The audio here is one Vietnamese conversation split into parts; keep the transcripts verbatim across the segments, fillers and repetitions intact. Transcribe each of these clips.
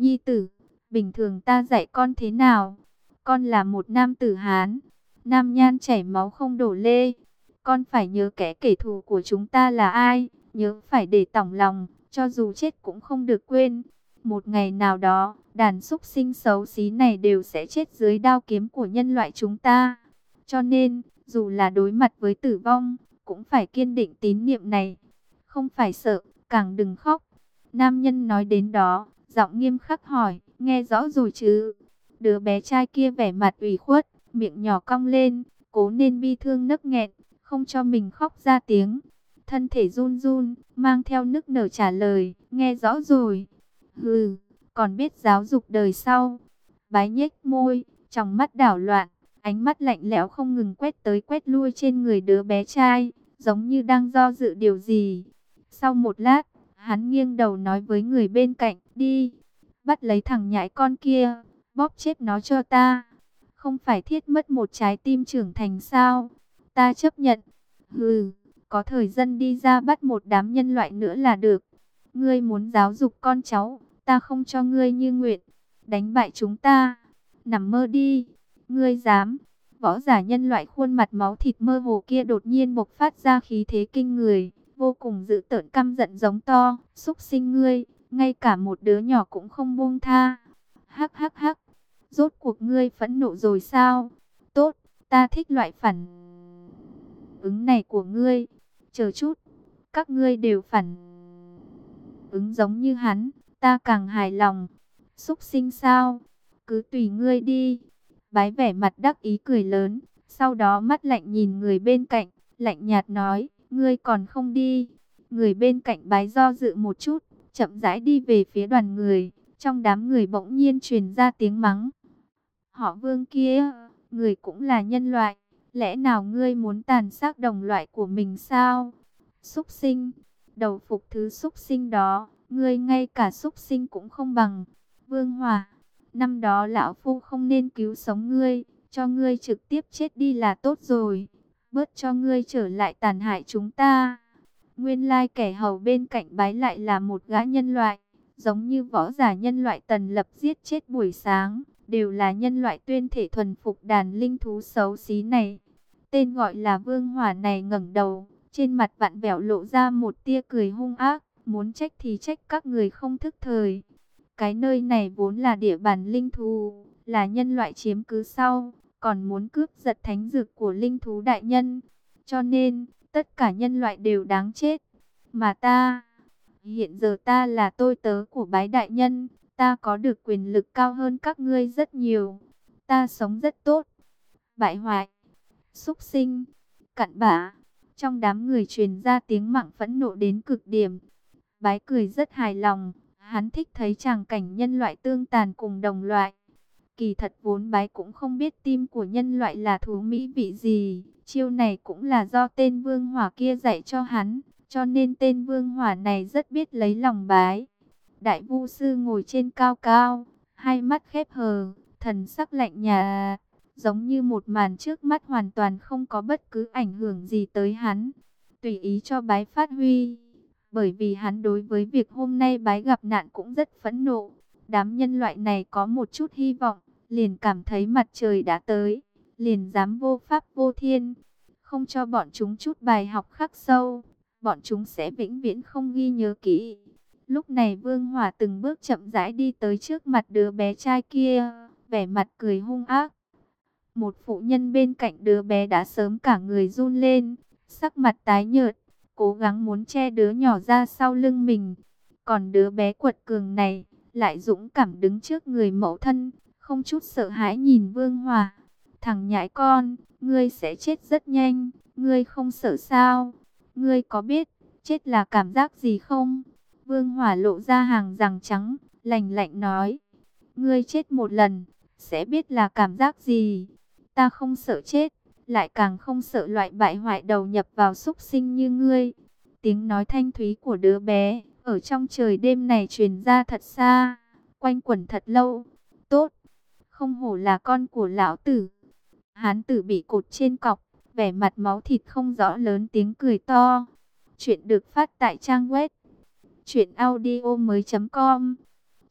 nhi tử, bình thường ta dạy con thế nào? Con là một nam tử Hán, nam nhan chảy máu không đổ lê. Con phải nhớ kẻ kẻ thù của chúng ta là ai, nhớ phải để tỏng lòng, cho dù chết cũng không được quên. Một ngày nào đó, đàn súc sinh xấu xí này đều sẽ chết dưới đao kiếm của nhân loại chúng ta. Cho nên, dù là đối mặt với tử vong, cũng phải kiên định tín niệm này. Không phải sợ, càng đừng khóc. Nam nhân nói đến đó, giọng nghiêm khắc hỏi, nghe rõ rồi chứ? Đứa bé trai kia vẻ mặt ủy khuất, miệng nhỏ cong lên, cố nên bi thương nấc nghẹn, không cho mình khóc ra tiếng. Thân thể run run, mang theo nức nở trả lời, nghe rõ rồi. Hừ, còn biết giáo dục đời sau. Bái nhếch môi, trong mắt đảo loạn, ánh mắt lạnh lẽo không ngừng quét tới quét lui trên người đứa bé trai, giống như đang do dự điều gì. Sau một lát, hắn nghiêng đầu nói với người bên cạnh, đi, bắt lấy thằng nhãi con kia, bóp chết nó cho ta. Không phải thiết mất một trái tim trưởng thành sao? Ta chấp nhận. Hừ, có thời gian đi ra bắt một đám nhân loại nữa là được. Ngươi muốn giáo dục con cháu, ta không cho ngươi như nguyện. Đánh bại chúng ta, nằm mơ đi. Ngươi dám? Võ giả nhân loại khuôn mặt máu thịt mơ hồ kia đột nhiên bộc phát ra khí thế kinh người, vô cùng dữ tợn căm giận giống to, xúc sinh ngươi, ngay cả một đứa nhỏ cũng không buông tha. Hắc hắc hắc, rốt cuộc ngươi phẫn nộ rồi sao? Tốt, ta thích loại phản ứng này của ngươi. Chờ chút, các ngươi đều phản ứng giống như hắn, ta càng hài lòng. Xúc sinh sao? Cứ tùy ngươi đi. Bái vẻ mặt đắc ý cười lớn, sau đó mắt lạnh nhìn người bên cạnh, lạnh nhạt nói, ngươi còn không đi. Người bên cạnh bái do dự một chút, chậm rãi đi về phía đoàn người, trong đám người bỗng nhiên truyền ra tiếng mắng. Họ Vương kia, người cũng là nhân loại, lẽ nào ngươi muốn tàn sát đồng loại của mình sao? Súc sinh, đầu phục thứ súc sinh đó, ngươi ngay cả súc sinh cũng không bằng. Vương Hòa, năm đó lão phu không nên cứu sống ngươi, cho ngươi trực tiếp chết đi là tốt rồi, bớt cho ngươi trở lại tàn hại chúng ta. Nguyên lai kẻ hầu bên cạnh bái lại là một gã nhân loại, giống như võ giả nhân loại Tần Lập giết chết buổi sáng, đều là nhân loại tuyên thể thuần phục đàn linh thú xấu xí này. Tên gọi là Vương Hỏa này ngẩng đầu, trên mặt vặn vẹo lộ ra một tia cười hung ác, muốn trách thì trách các người không thức thời. Cái nơi này vốn là địa bàn linh thú, là nhân loại chiếm cứ sau, còn muốn cướp giật thánh dược của linh thú đại nhân. Cho nên, tất cả nhân loại đều đáng chết. Mà ta, hiện giờ ta là tôi tớ của bái đại nhân, ta có được quyền lực cao hơn các ngươi rất nhiều. Ta sống rất tốt. Bại hoại, súc sinh, cặn bã. Trong đám người truyền ra tiếng mắng phẫn nộ đến cực điểm. Bái cười rất hài lòng, hắn thích thấy tràng cảnh nhân loại tương tàn cùng đồng loại. Kỳ thật vốn bái cũng không biết tim của nhân loại là thú mỹ vị gì. Chiêu này cũng là do tên Vương Hỏa kia dạy cho hắn, cho nên tên Vương Hỏa này rất biết lấy lòng bái. Đại Vu sư ngồi trên cao cao, hai mắt khép hờ, thần sắc lạnh nhạt, giống như một màn trước mắt hoàn toàn không có bất cứ ảnh hưởng gì tới hắn. Tùy ý cho bái phát huy, bởi vì hắn đối với việc hôm nay bái gặp nạn cũng rất phẫn nộ. Đám nhân loại này có một chút hy vọng, liền cảm thấy mặt trời đã tới, liền dám vô pháp vô thiên. Không cho bọn chúng chút bài học khắc sâu, bọn chúng sẽ vĩnh viễn không ghi nhớ kỹ. Lúc này Vương Hỏa từng bước chậm rãi đi tới trước mặt đứa bé trai kia, vẻ mặt cười hung ác. Một phụ nhân bên cạnh đứa bé đã sớm cả người run lên, sắc mặt tái nhợt, cố gắng muốn che đứa nhỏ ra sau lưng mình. Còn đứa bé quật cường này, lại dũng cảm đứng trước người mẫu thân, không chút sợ hãi nhìn Vương Hỏa. Thằng nhãi con, ngươi sẽ chết rất nhanh, ngươi không sợ sao? Ngươi có biết, chết là cảm giác gì không? Vương Hỏa lộ ra hàng răng trắng, lạnh lạnh nói. Ngươi chết một lần, sẽ biết là cảm giác gì? Ta không sợ chết, lại càng không sợ loại bại hoại đầu nhập vào súc sinh như ngươi. Tiếng nói thanh thúy của đứa bé, ở trong trời đêm này truyền ra thật xa, quanh quẩn thật lâu. Tốt, không hổ là con của lão tử. Hán tử bị cột trên cọc, vẻ mặt máu thịt không rõ lớn tiếng cười to. Chuyện được phát tại trang web truyện audio mới chấm com.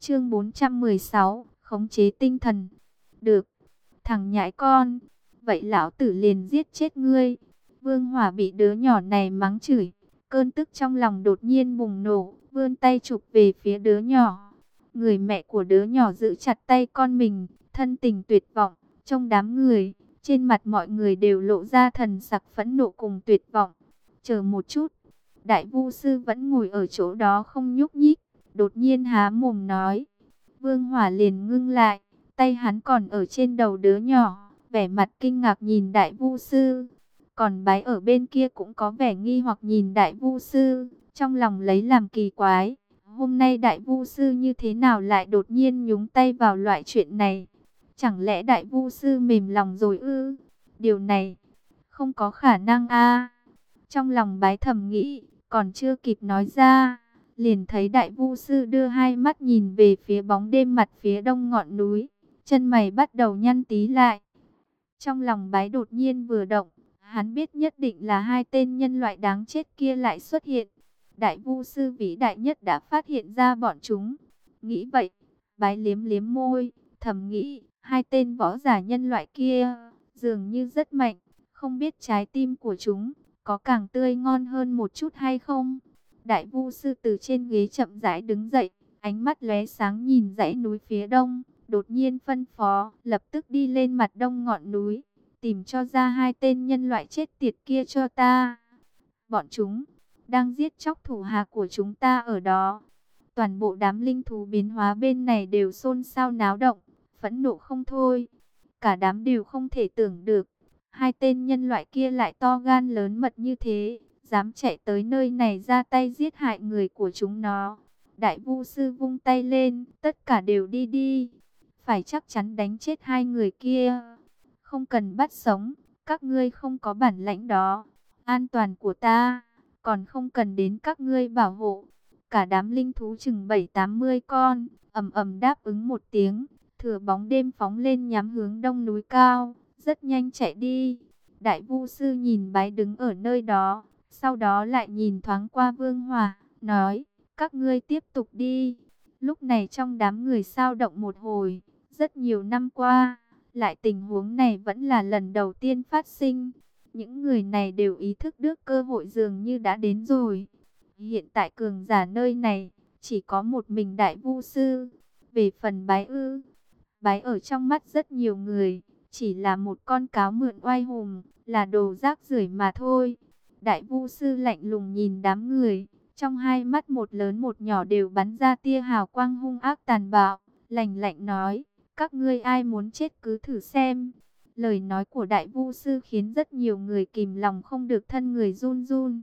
Chương bốn trăm mười sáu, khống chế tinh thần. Được, thằng nhãi con, vậy lão tử liền giết chết ngươi. Vương Hỏa bị đứa nhỏ này mắng chửi, cơn tức trong lòng đột nhiên bùng nổ, vươn tay chụp về phía đứa nhỏ. Người mẹ của đứa nhỏ giữ chặt tay con mình, thân tình tuyệt vọng. Trong đám người, trên mặt mọi người đều lộ ra thần sắc phẫn nộ cùng tuyệt vọng. Chờ một chút, Đại Vu Sư vẫn ngồi ở chỗ đó không nhúc nhích, đột nhiên há mồm nói. Vương Hỏa liền ngưng lại, tay hắn còn ở trên đầu đứa nhỏ, vẻ mặt kinh ngạc nhìn Đại Vu Sư. Còn Bái ở bên kia cũng có vẻ nghi hoặc nhìn Đại Vu Sư, trong lòng lấy làm kỳ quái. Hôm nay Đại Vu Sư như thế nào lại đột nhiên nhúng tay vào loại chuyện này? Chẳng lẽ Đại Vu Sư mềm lòng rồi ư? Điều này không có khả năng a. Trong lòng Bái thầm nghĩ, còn chưa kịp nói ra, liền thấy Đại Vu Sư đưa hai mắt nhìn về phía bóng đêm mặt phía đông ngọn núi, chân mày bắt đầu nhăn tí lại. Trong lòng Bái đột nhiên vừa động, hắn biết nhất định là hai tên nhân loại đáng chết kia lại xuất hiện. Đại Vu Sư vĩ đại nhất đã phát hiện ra bọn chúng. Nghĩ vậy, Bái liếm liếm môi, thầm nghĩ, hai tên võ giả nhân loại kia dường như rất mạnh, không biết trái tim của chúng có càng tươi ngon hơn một chút hay không. Đại Vu Sư từ trên ghế chậm rãi đứng dậy, ánh mắt lóe sáng nhìn dãy núi phía đông, đột nhiên phân phó, lập tức đi lên mặt đông ngọn núi, tìm cho ra hai tên nhân loại chết tiệt kia cho ta. Bọn chúng đang giết chóc thủ hạ của chúng ta ở đó. Toàn bộ đám linh thú biến hóa bên này đều xôn xao náo động, phẫn nộ không thôi. Cả đám đều không thể tưởng được, hai tên nhân loại kia lại to gan lớn mật như thế, dám chạy tới nơi này ra tay giết hại người của chúng nó. Đại Vu Sư vung tay lên, tất cả đều đi đi. Phải chắc chắn đánh chết hai người kia. Không cần bắt sống, các ngươi không có bản lãnh đó. An toàn của ta còn không cần đến các ngươi bảo hộ. Cả đám linh thú chừng bảy tám mươi con, ầm ầm đáp ứng một tiếng, thừa bóng đêm phóng lên nhắm hướng đông núi cao, rất nhanh chạy đi. Đại Vu Sư nhìn Bái đứng ở nơi đó, sau đó lại nhìn thoáng qua Vương Hỏa, nói, các ngươi tiếp tục đi. Lúc này trong đám người sao động một hồi, rất nhiều năm qua, lại tình huống này vẫn là lần đầu tiên phát sinh. Những người này đều ý thức được cơ hội dường như đã đến rồi. Hiện tại cường giả nơi này chỉ có một mình Đại Vu Sư. Về phần Bái ư, Bái ở trong mắt rất nhiều người chỉ là một con cáo mượn oai hùng, là đồ rác rưởi mà thôi. Đại Vu Sư lạnh lùng nhìn đám người, trong hai mắt một lớn một nhỏ đều bắn ra tia hào quang hung ác tàn bạo, lạnh lạnh nói, các ngươi ai muốn chết cứ thử xem. Lời nói của Đại Vu Sư khiến rất nhiều người kìm lòng không được, thân người run run.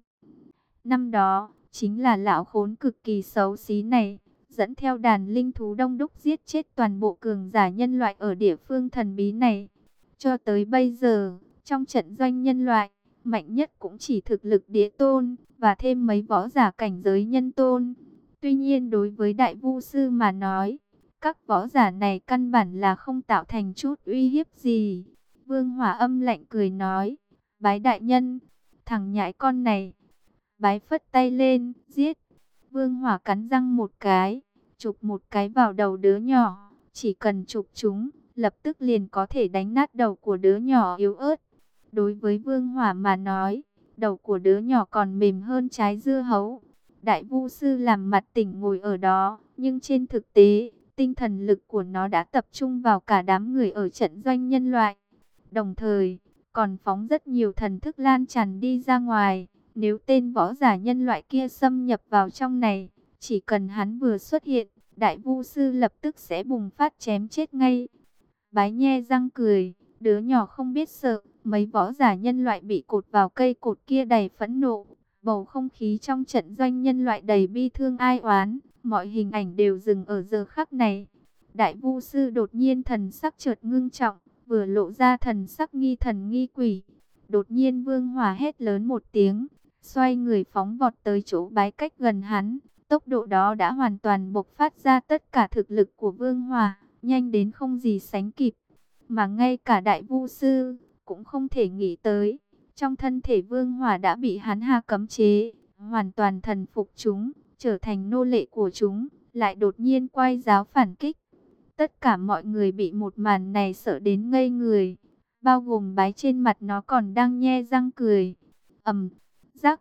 Năm đó, chính là lão khốn cực kỳ xấu xí này, dẫn theo đàn linh thú đông đúc giết chết toàn bộ cường giả nhân loại ở địa phương thần bí này. Cho tới bây giờ, trong trận doanh nhân loại, mạnh nhất cũng chỉ thực lực địa tôn, và thêm mấy võ giả cảnh giới nhân tôn. Tuy nhiên đối với Đại Vu Sư mà nói, các võ giả này căn bản là không tạo thành chút uy hiếp gì. Vương Hỏa âm lạnh cười nói, Bái đại nhân, thằng nhãi con này. Bái phất tay lên, giết. Vương Hỏa cắn răng một cái, chụp một cái vào đầu đứa nhỏ. Chỉ cần chụp chúng, lập tức liền có thể đánh nát đầu của đứa nhỏ yếu ớt. Đối với Vương Hỏa mà nói, đầu của đứa nhỏ còn mềm hơn trái dưa hấu. Đại Vu Sư làm mặt tỉnh ngồi ở đó, nhưng trên thực tế, tinh thần lực của nó đã tập trung vào cả đám người ở trận doanh nhân loại. Đồng thời, còn phóng rất nhiều thần thức lan tràn đi ra ngoài. Nếu tên võ giả nhân loại kia xâm nhập vào trong này, chỉ cần hắn vừa xuất hiện, Đại Vu Sư lập tức sẽ bùng phát chém chết ngay. Bái nhe răng cười, đứa nhỏ không biết sợ, mấy võ giả nhân loại bị cột vào cây cột kia đầy phẫn nộ. Bầu không khí trong trận doanh nhân loại đầy bi thương ai oán, mọi hình ảnh đều dừng ở giờ khắc này. Đại Vu Sư đột nhiên thần sắc chợt ngưng trọng, vừa lộ ra thần sắc nghi thần nghi quỷ. Đột nhiên Vương Hỏa hét lớn một tiếng, xoay người phóng vọt tới chỗ Bái cách gần hắn. Tốc độ đó đã hoàn toàn bộc phát ra tất cả thực lực của Vương Hỏa, nhanh đến không gì sánh kịp. Mà ngay cả Đại Vu Sư cũng không thể nghĩ tới, trong thân thể Vương Hỏa đã bị hắn hạ cấm chế, hoàn toàn thần phục chúng, trở thành nô lệ của chúng, lại đột nhiên quay giáo phản kích. Tất cả mọi người bị một màn này sợ đến ngây người, bao gồm bái trên mặt nó còn đang nhe răng cười. Ầm, rắc,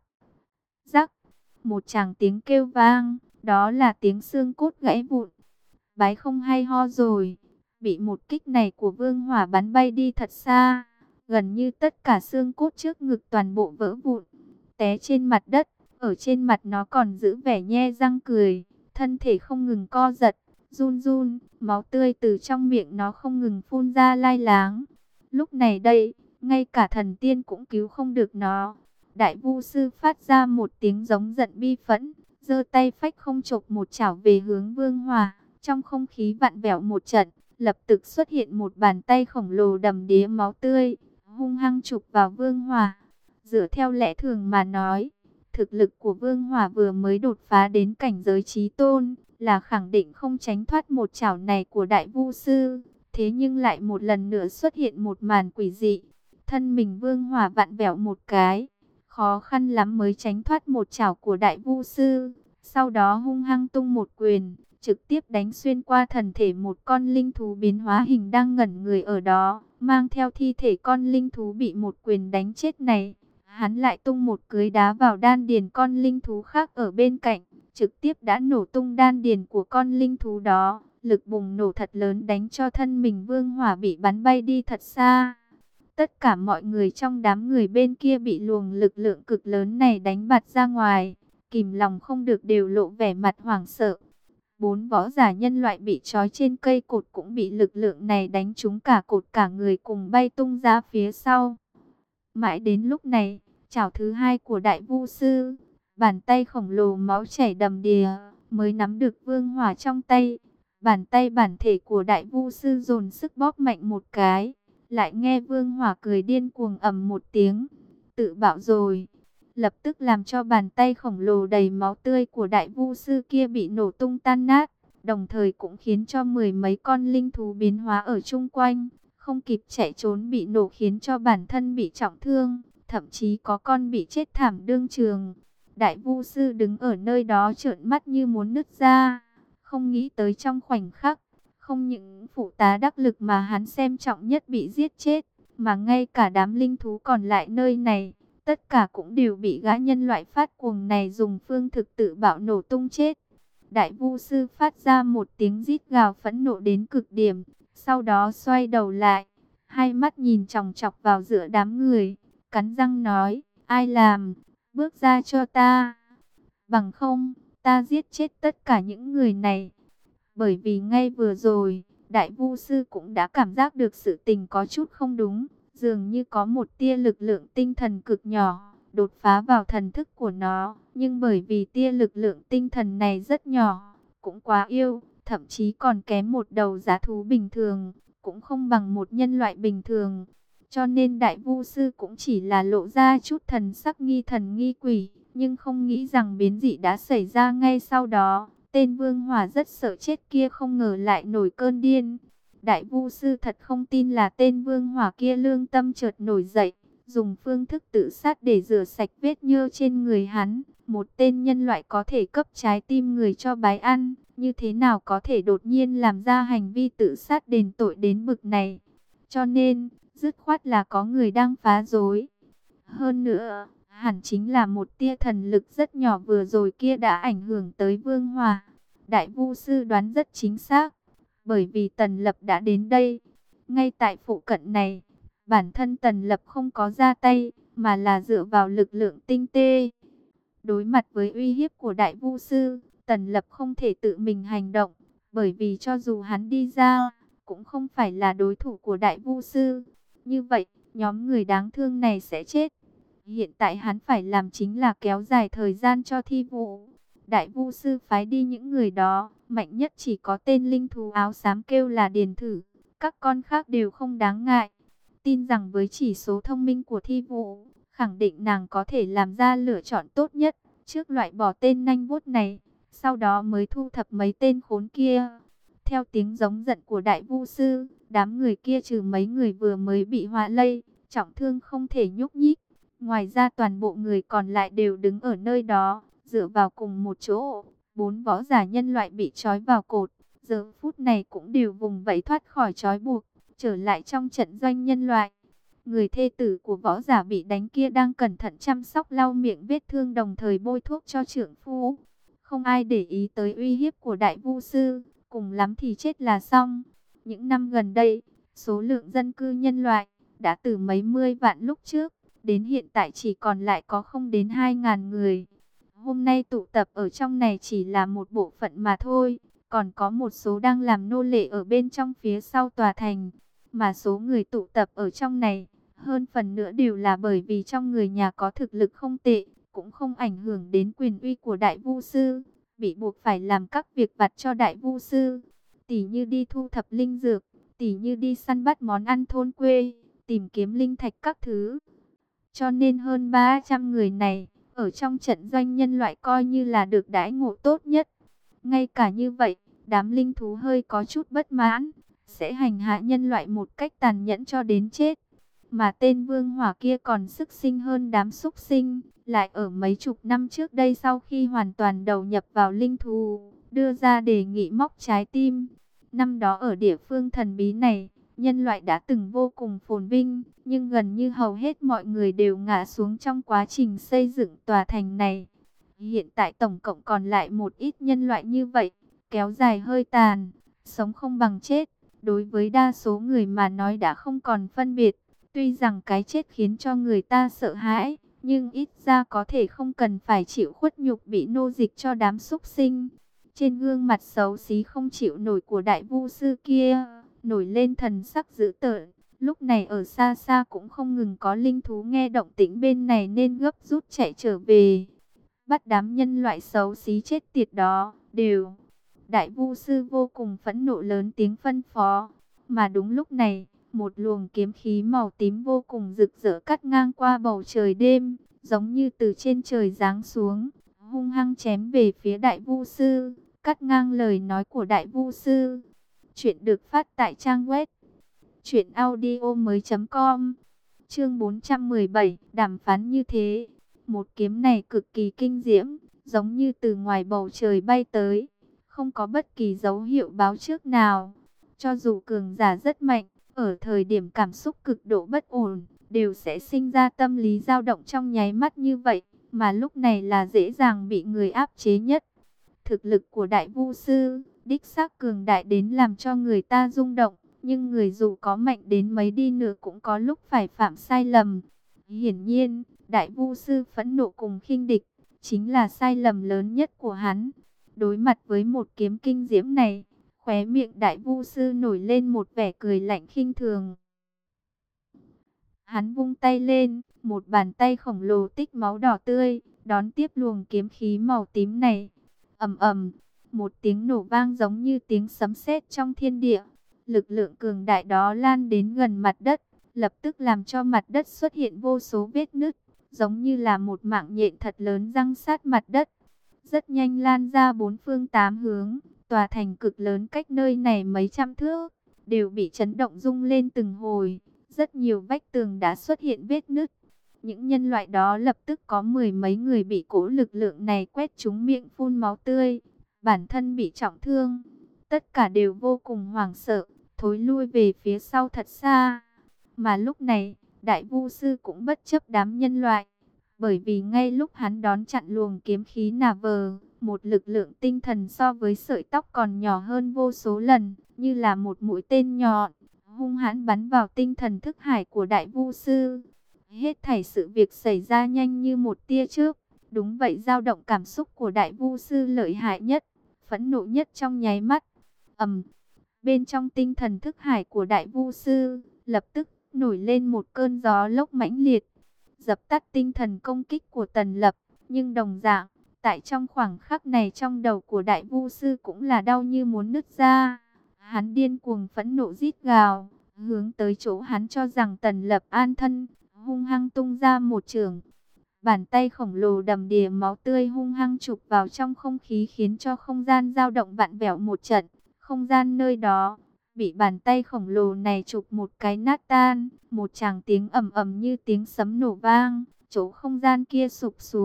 rắc, một tràng tiếng kêu vang, đó là tiếng xương cốt gãy vụn. Bái không hay ho rồi, bị một kích này của Vương Hỏa bắn bay đi thật xa, gần như tất cả xương cốt trước ngực toàn bộ vỡ vụn, té trên mặt đất. Ở trên mặt nó còn giữ vẻ nhe răng cười, thân thể không ngừng co giật, run run, máu tươi từ trong miệng nó không ngừng phun ra lai láng. Lúc này đây, ngay cả thần tiên cũng cứu không được nó. Đại Vu sư phát ra một tiếng giống giận bi phẫn, giơ tay phách không chộp một chảo về hướng Vương Hỏa. Trong không khí vặn vẹo một trận, lập tức xuất hiện một bàn tay khổng lồ đầm đìa máu tươi, hung hăng chụp vào Vương Hỏa. Dựa theo lẽ thường mà nói, thực lực của Vương Hỏa vừa mới đột phá đến cảnh giới chí tôn, là khẳng định không tránh thoát một chảo này của Đại Vu sư. Thế nhưng lại một lần nữa xuất hiện một màn quỷ dị. Thân mình Vương Hỏa vặn vẹo một cái, khó khăn lắm mới tránh thoát một chảo của Đại Vu sư. Sau đó hung hăng tung một quyền, trực tiếp đánh xuyên qua thần thể một con linh thú biến hóa hình đang ngẩn người ở đó, mang theo thi thể con linh thú bị một quyền đánh chết này. Hắn lại tung một cước đá vào đan điền con linh thú khác ở bên cạnh, trực tiếp đã nổ tung đan điền của con linh thú đó. Lực bùng nổ thật lớn đánh cho thân mình Vương Hỏa bị bắn bay đi thật xa. Tất cả mọi người trong đám người bên kia bị luồng lực lượng cực lớn này đánh bật ra ngoài, kìm lòng không được đều lộ vẻ mặt hoảng sợ. Bốn võ giả nhân loại bị trói trên cây cột cũng bị lực lượng này đánh trúng cả cột, cả người cùng bay tung ra phía sau. Mãi đến lúc này, chảo thứ hai của Đại Vu sư, bàn tay khổng lồ máu chảy đầm đìa, mới nắm được Vương Hỏa trong tay. Bàn tay bản thể của Đại Vu sư dồn sức bóp mạnh một cái, lại nghe Vương Hỏa cười điên cuồng ầm một tiếng, tự bạo rồi. Lập tức làm cho bàn tay khổng lồ đầy máu tươi của Đại Vu sư kia bị nổ tung tan nát, đồng thời cũng khiến cho mười mấy con linh thú biến hóa ở chung quanh không kịp chạy trốn bị nổ, khiến cho bản thân bị trọng thương, thậm chí có con bị chết thảm đương trường. Đại Vu sư đứng ở nơi đó trợn mắt như muốn nứt ra, không nghĩ tới trong khoảnh khắc, không những phụ tá đắc lực mà hắn xem trọng nhất bị giết chết, mà ngay cả đám linh thú còn lại nơi này, tất cả cũng đều bị gã nhân loại phát cuồng này dùng phương thực tự bạo nổ tung chết. Đại Vu sư phát ra một tiếng rít gào phẫn nộ đến cực điểm, sau đó xoay đầu lại, hai mắt nhìn chòng chọc vào giữa đám người, cắn răng nói, ai làm, bước ra cho ta, bằng không, ta giết chết tất cả những người này. Bởi vì ngay vừa rồi, Đại Vu sư cũng đã cảm giác được sự tình có chút không đúng, dường như có một tia lực lượng tinh thần cực nhỏ đột phá vào thần thức của nó, nhưng bởi vì tia lực lượng tinh thần này rất nhỏ, cũng quá yếu, thậm chí còn kém một đầu dã thú bình thường, cũng không bằng một nhân loại bình thường. Cho nên Đại Vu sư cũng chỉ là lộ ra chút thần sắc nghi thần nghi quỷ, nhưng không nghĩ rằng biến dị đã xảy ra ngay sau đó. Tên Vương Hỏa rất sợ chết kia không ngờ lại nổi cơn điên. Đại Vu sư thật không tin là tên Vương Hỏa kia lương tâm chợt nổi dậy, dùng phương thức tự sát để rửa sạch vết nhơ trên người hắn. Một tên nhân loại có thể cấp trái tim người cho bái ăn, như thế nào có thể đột nhiên làm ra hành vi tự sát đền tội đến bực này. Cho nên, dứt khoát là có người đang phá rối. Hơn nữa, hẳn chính là một tia thần lực rất nhỏ vừa rồi kia đã ảnh hưởng tới Vương Hỏa. Đại Vu sư đoán rất chính xác, bởi vì Tần Lập đã đến đây. Ngay tại phụ cận này, bản thân Tần Lập không có ra tay, mà là dựa vào lực lượng tinh tê. Đối mặt với uy hiếp của Đại Vu sư, Tần Lập không thể tự mình hành động, bởi vì cho dù hắn đi ra, cũng không phải là đối thủ của Đại Vu sư. Như vậy, nhóm người đáng thương này sẽ chết. Hiện tại hắn phải làm chính là kéo dài thời gian cho thi vụ. Đại Vu sư phái đi những người đó, mạnh nhất chỉ có tên linh thú áo xám kêu là Điền Thử, các con khác đều không đáng ngại. Tin rằng với chỉ số thông minh của thi vụ, khẳng định nàng có thể làm ra lựa chọn tốt nhất, trước loại bỏ tên nanh vuốt này, sau đó mới thu thập mấy tên khốn kia. Theo tiếng giống giận của Đại Vu sư, đám người kia trừ mấy người vừa mới bị họa lây, trọng thương không thể nhúc nhích. Ngoài ra toàn bộ người còn lại đều đứng ở nơi đó, dựa vào cùng một chỗ. Bốn võ giả nhân loại bị trói vào cột, giờ phút này cũng đều vùng vẫy thoát khỏi trói buộc, trở lại trong trận doanh nhân loại. Người thê tử của võ giả bị đánh kia đang cẩn thận chăm sóc lau miệng vết thương, đồng thời bôi thuốc cho trượng phu. Không ai để ý tới uy hiếp của đại vu sư, cùng lắm thì chết là xong. Những năm gần đây, số lượng dân cư nhân loại đã từ mấy mươi vạn lúc trước, đến hiện tại chỉ còn lại có không đến hai ngàn người. Hôm nay tụ tập ở trong này chỉ là một bộ phận mà thôi, còn có một số đang làm nô lệ ở bên trong phía sau tòa thành. Mà số người tụ tập ở trong này, hơn phần nữa đều là bởi vì trong người nhà có thực lực không tệ, cũng không ảnh hưởng đến quyền uy của đại vu sư, bị buộc phải làm các việc vặt cho đại vu sư, tỉ như đi thu thập linh dược, tỉ như đi săn bắt món ăn thôn quê, tìm kiếm linh thạch các thứ. Cho nên hơn ba trăm người này, ở trong trận doanh nhân loại coi như là được đãi ngộ tốt nhất. Ngay cả như vậy, đám linh thú hơi có chút bất mãn, sẽ hành hạ nhân loại một cách tàn nhẫn cho đến chết. Mà tên vương hỏa kia còn sức sinh hơn đám súc sinh, lại ở mấy chục năm trước đây sau khi hoàn toàn đầu nhập vào linh thú, đưa ra đề nghị móc trái tim. Năm đó ở địa phương thần bí này, nhân loại đã từng vô cùng phồn vinh, nhưng gần như hầu hết mọi người đều ngã xuống trong quá trình xây dựng tòa thành này. Hiện tại tổng cộng còn lại một ít nhân loại như vậy, kéo dài hơi tàn, sống không bằng chết. Đối với đa số người mà nói đã không còn phân biệt. Tuy rằng cái chết khiến cho người ta sợ hãi, nhưng ít ra có thể không cần phải chịu khuất nhục bị nô dịch cho đám súc sinh. Trên gương mặt xấu xí không chịu nổi của đại vu sư kia, nổi lên thần sắc dữ tợn. Lúc này ở xa xa cũng không ngừng có linh thú nghe động tĩnh bên này nên gấp rút chạy trở về. Bắt đám nhân loại xấu xí chết tiệt đó, đều. Đại vu sư vô cùng phẫn nộ lớn tiếng phân phó. Mà đúng lúc này, một luồng kiếm khí màu tím vô cùng rực rỡ cắt ngang qua bầu trời đêm, giống như từ trên trời giáng xuống, hung hăng chém về phía đại vu sư, cắt ngang lời nói của đại vu sư. Chuyện được phát tại trang web truyện audio mới chấm com. Chương bốn trăm mười bảy, đàm phán như thế. Một kiếm này cực kỳ kinh diễm, giống như từ ngoài bầu trời bay tới, không có bất kỳ dấu hiệu báo trước nào. Cho dù cường giả rất mạnh, ở thời điểm cảm xúc cực độ bất ổn, đều sẽ sinh ra tâm lý dao động trong nháy mắt như vậy, mà lúc này là dễ dàng bị người áp chế nhất. Thực lực của đại vu sư, đích xác cường đại đến làm cho người ta rung động, nhưng người dù có mạnh đến mấy đi nữa cũng có lúc phải phạm sai lầm. Hiển nhiên, đại vu sư phẫn nộ cùng khinh địch, chính là sai lầm lớn nhất của hắn. Đối mặt với một kiếm kinh diễm này, khóe miệng đại vu sư nổi lên một vẻ cười lạnh khinh thường. Hắn vung tay lên, một bàn tay khổng lồ tích máu đỏ tươi, đón tiếp luồng kiếm khí màu tím này. Ầm ầm, một tiếng nổ vang giống như tiếng sấm sét trong thiên địa. Lực lượng cường đại đó lan đến gần mặt đất, lập tức làm cho mặt đất xuất hiện vô số vết nứt, giống như là một mạng nhện thật lớn giăng sát mặt đất. Rất nhanh lan ra bốn phương tám hướng, tòa thành cực lớn cách nơi này mấy trăm thước, đều bị chấn động rung lên từng hồi. Rất nhiều vách tường đã xuất hiện vết nứt. Những nhân loại đó lập tức có mười mấy người bị cỗ lực lượng này quét trúng miệng phun máu tươi, bản thân bị trọng thương. Tất cả đều vô cùng hoảng sợ, thối lui về phía sau thật xa. Mà lúc này, đại vu sư cũng bất chấp đám nhân loại, bởi vì ngay lúc hắn đón chặn luồng kiếm khí nà vờ, một lực lượng tinh thần so với sợi tóc còn nhỏ hơn vô số lần, như là một mũi tên nhọn, hung hãn bắn vào tinh thần thức hải của đại vu sư. Hết thảy sự việc xảy ra nhanh như một tia chớp. Đúng vậy, dao động cảm xúc của đại vu sư lợi hại nhất, phẫn nộ nhất trong nháy mắt. ầm, bên trong tinh thần thức hải của đại vu sư, lập tức nổi lên một cơn gió lốc mãnh liệt, dập tắt tinh thần công kích của Tần Lập. Nhưng đồng dạng, tại trong khoảng khắc này trong đầu của đại vu sư cũng là đau như muốn nứt ra. Hắn điên cuồng phẫn nộ rít gào, hướng tới chỗ hắn cho rằng Tần Lập an thân, hung hăng tung ra một chưởng. Bàn tay khổng lồ đầm đìa máu tươi hung hăng chụp vào trong không khí, khiến cho không gian dao động vặn vẹo một trận. Không gian nơi đó bị bàn tay khổng lồ này chụp một cái nát tan, một tràng tiếng ầm ầm như tiếng sấm nổ vang, chỗ không gian kia sụp xuống,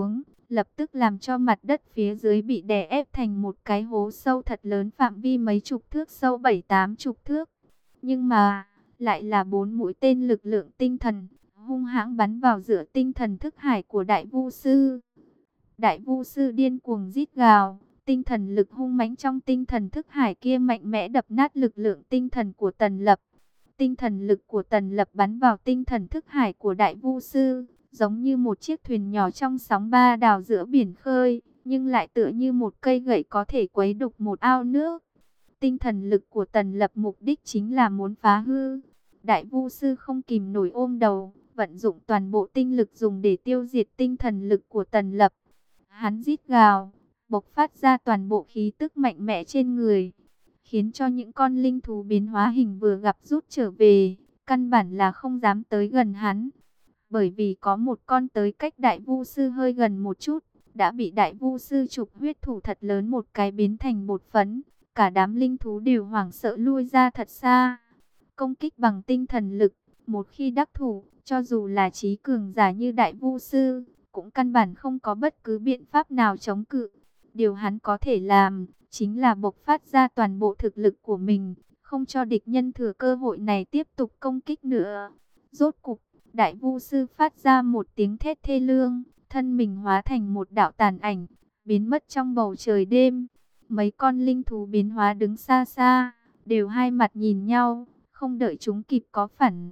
lập tức làm cho mặt đất phía dưới bị đè ép thành một cái hố sâu thật lớn, phạm vi mấy chục thước, sâu bảy tám chục thước. Nhưng mà, lại là bốn mũi tên lực lượng tinh thần, hung hãng bắn vào giữa tinh thần thức hải của Đại Vu Sư. Đại Vu Sư điên cuồng rít gào, tinh thần lực hung mãnh trong tinh thần thức hải kia mạnh mẽ đập nát lực lượng tinh thần của Tần Lập. Tinh thần lực của Tần Lập bắn vào tinh thần thức hải của Đại Vu Sư, giống như một chiếc thuyền nhỏ trong sóng ba đào giữa biển khơi, nhưng lại tựa như một cây gậy có thể quấy đục một ao nước. Tinh thần lực của Tần Lập mục đích chính là muốn phá hư. Đại Vu Sư không kìm nổi ôm đầu, vận dụng toàn bộ tinh lực dùng để tiêu diệt tinh thần lực của Tần Lập. Hắn rít gào, bộc phát ra toàn bộ khí tức mạnh mẽ trên người, khiến cho những con linh thú biến hóa hình vừa gặp rút trở về, căn bản là không dám tới gần hắn. Bởi vì có một con tới cách Đại Vu Sư hơi gần một chút, đã bị Đại Vu Sư chụp huyết thủ thật lớn một cái biến thành bột phấn. Cả đám linh thú đều hoảng sợ lui ra thật xa. Công kích bằng tinh thần lực, một khi đắc thủ, cho dù là trí cường giả như Đại Vu Sư, cũng căn bản không có bất cứ biện pháp nào chống cự. Điều hắn có thể làm, chính là bộc phát ra toàn bộ thực lực của mình, không cho địch nhân thừa cơ hội này tiếp tục công kích nữa. Rốt cục, Đại Vu Sư phát ra một tiếng thét thê lương, thân mình hóa thành một đạo tàn ảnh, biến mất trong bầu trời đêm. Mấy con linh thú biến hóa đứng xa xa, đều hai mặt nhìn nhau, không đợi chúng kịp có phản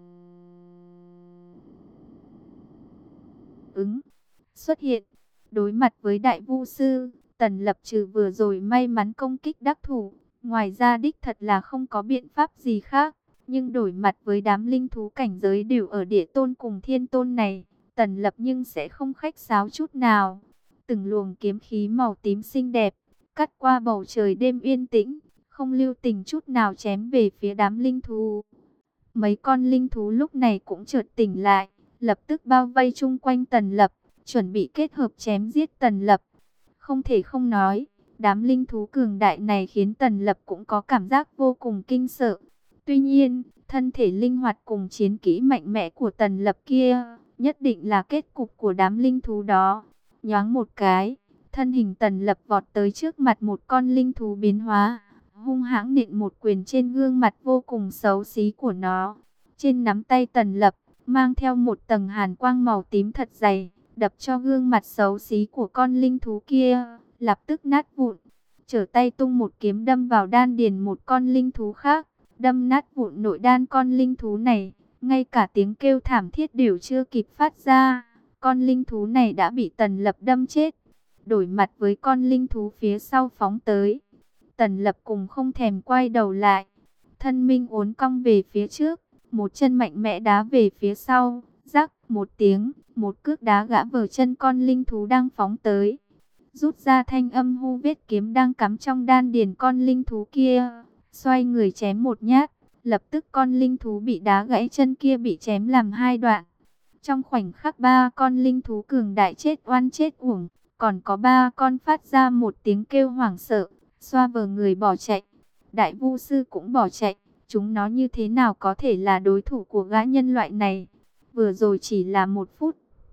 ứng xuất hiện. Đối mặt với Đại Vu Sư, Tần Lập trừ vừa rồi may mắn công kích đắc thủ, ngoài ra đích thật là không có biện pháp gì khác. Nhưng đổi mặt với đám linh thú cảnh giới đều ở Địa Tôn cùng Thiên Tôn này, Tần Lập nhưng sẽ không khách sáo chút nào. Từng luồng kiếm khí màu tím xinh đẹp, cắt qua bầu trời đêm yên tĩnh, không lưu tình chút nào chém về phía đám linh thú. Mấy con linh thú lúc này cũng chợt tỉnh lại, lập tức bao vây chung quanh Tần Lập, chuẩn bị kết hợp chém giết Tần Lập. Không thể không nói, đám linh thú cường đại này khiến Tần Lập cũng có cảm giác vô cùng kinh sợ. Tuy nhiên, thân thể linh hoạt cùng chiến kỹ mạnh mẽ của Tần Lập kia, nhất định là kết cục của đám linh thú đó. Nhoáng một cái, thân hình Tần Lập vọt tới trước mặt một con linh thú biến hóa, hung hãng nện một quyền trên gương mặt vô cùng xấu xí của nó. Trên nắm tay Tần Lập, mang theo một tầng hàn quang màu tím thật dày, đập cho gương mặt xấu xí của con linh thú kia, lập tức nát vụn. Trở tay tung một kiếm đâm vào đan điền một con linh thú khác, đâm nát vụn nội đan con linh thú này, ngay cả tiếng kêu thảm thiết đều chưa kịp phát ra. Con linh thú này đã bị Tần Lập đâm chết. Đổi mặt với con linh thú phía sau phóng tới, Tần Lập cùng không thèm quay đầu lại, thân minh uốn cong về phía trước, một chân mạnh mẽ đá về phía sau, rắc một tiếng, một cước đá gã vào chân con linh thú đang phóng tới. Rút ra thanh âm hu vết kiếm đang cắm trong đan điền con linh thú kia, xoay người chém một nhát, lập tức con linh thú bị đá gãy chân kia bị chém làm hai đoạn. Trong khoảnh khắc ba con linh thú cường đại chết oan chết uổng, còn có ba con phát ra một tiếng kêu hoảng sợ, xoa vờ người bỏ chạy. Đại Vu Sư cũng bỏ chạy, chúng nó như thế nào có thể là đối thủ của gã nhân loại này. Vừa rồi chỉ là một phút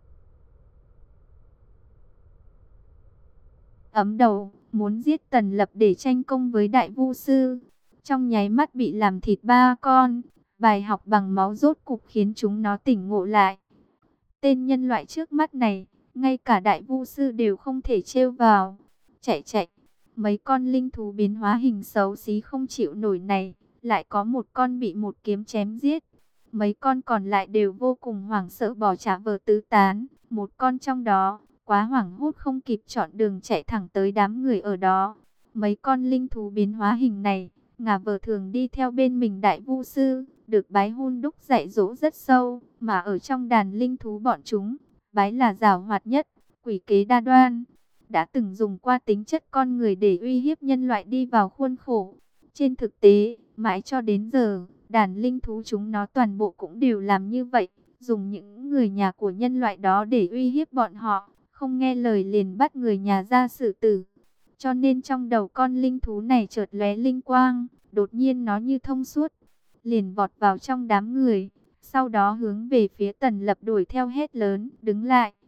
ấm đầu, muốn giết Tần Lập để tranh công với Đại Vu Sư, trong nháy mắt bị làm thịt ba con. Bài học bằng máu rốt cục khiến chúng nó tỉnh ngộ lại. Tên nhân loại trước mắt này, ngay cả Đại Vu Sư đều không thể trêu vào. Chạy chạy, mấy con linh thú biến hóa hình xấu xí không chịu nổi này, lại có một con bị một kiếm chém giết. Mấy con còn lại đều vô cùng hoảng sợ bỏ trả vờ tứ tán. Một con trong đó, quá hoảng hốt không kịp chọn đường chạy thẳng tới đám người ở đó. Mấy con linh thú biến hóa hình này, ngả vờ thường đi theo bên mình Đại Vu Sư, được Bái Hun Đúc dạy dỗ rất sâu, mà ở trong đàn linh thú bọn chúng, Bái là giàu hoạt nhất, quỷ kế đa đoan, đã từng dùng qua tính chất con người để uy hiếp nhân loại đi vào khuôn khổ. Trên thực tế, mãi cho đến giờ, đàn linh thú chúng nó toàn bộ cũng đều làm như vậy, dùng những người nhà của nhân loại đó để uy hiếp bọn họ, không nghe lời liền bắt người nhà ra xử tử. Cho nên trong đầu con linh thú này chợt lóe linh quang, đột nhiên nó như thông suốt, liền vọt vào trong đám người, sau đó hướng về phía Tần Lập đuổi theo hét lớn, đứng lại.